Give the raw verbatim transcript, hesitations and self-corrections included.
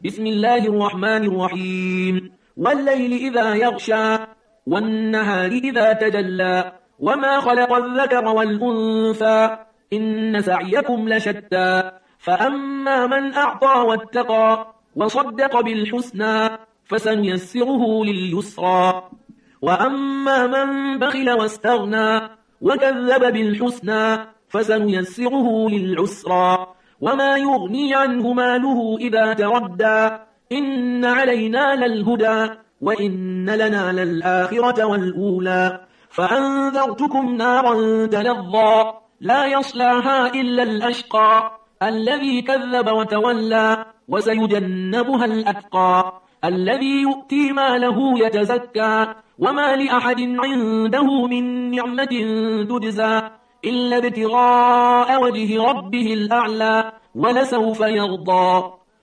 بسم الله الرحمن الرحيم والليل إذا يغشى والنهار إذا تجلى وما خلق الذكر والأنثى إن سعيكم لشتى فأما من أعطى واتقى وصدق بالحسنى فسنيسره لليسرى وأما من بخل واستغنى وكذب بالحسنى فسنيسره للعسرى وما يغني عنه ماله إذا تردى إن علينا للهدى وإن لنا للآخرة والأولى فأنذرتكم نارا تلظى لا يصلاها إلا الأشقى الذي كذب وتولى وسيجنبها الأتقى الذي يؤتي ماله يتزكى وما لأحد عنده من نعمة تجزى إلا ابتغاء وجه ربه الأعلى ولسوف يرضى.